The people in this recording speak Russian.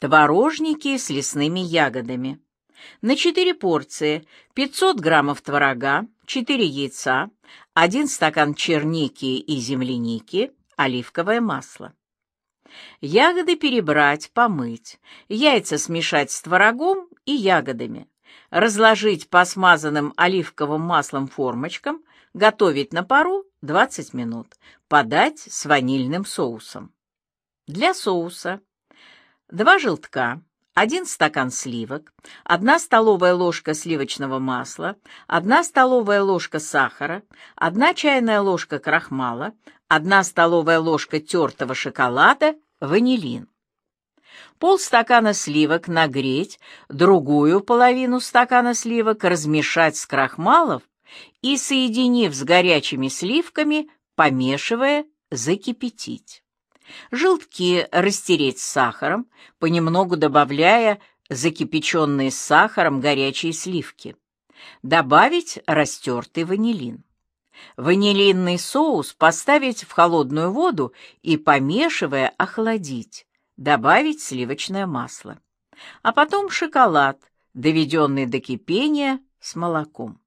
Творожники с лесными ягодами. На 4 порции 500 граммов творога, 4 яйца, 1 стакан черники и земляники, оливковое масло. Ягоды перебрать, помыть, яйца смешать с творогом и ягодами, разложить по смазанным оливковым маслом формочкам, готовить на пару 20 минут, подать с ванильным соусом. Для соуса 2 желтка, 1 стакан сливок, 1 столовая ложка сливочного масла, 1 столовая ложка сахара, 1 чайная ложка крахмала, 1 столовая ложка тертого шоколада, ванилин. Полстакана сливок нагреть, другую половину стакана сливок размешать с крахмалом и, соединив с горячими сливками, помешивая, закипятить. Желтки растереть с сахаром, понемногу добавляя закипяченные с сахаром горячие сливки. Добавить растертый ванилин. Ванилинный соус поставить в холодную воду и, помешивая, охладить. Добавить сливочное масло. А потом шоколад, доведенный до кипения с молоком.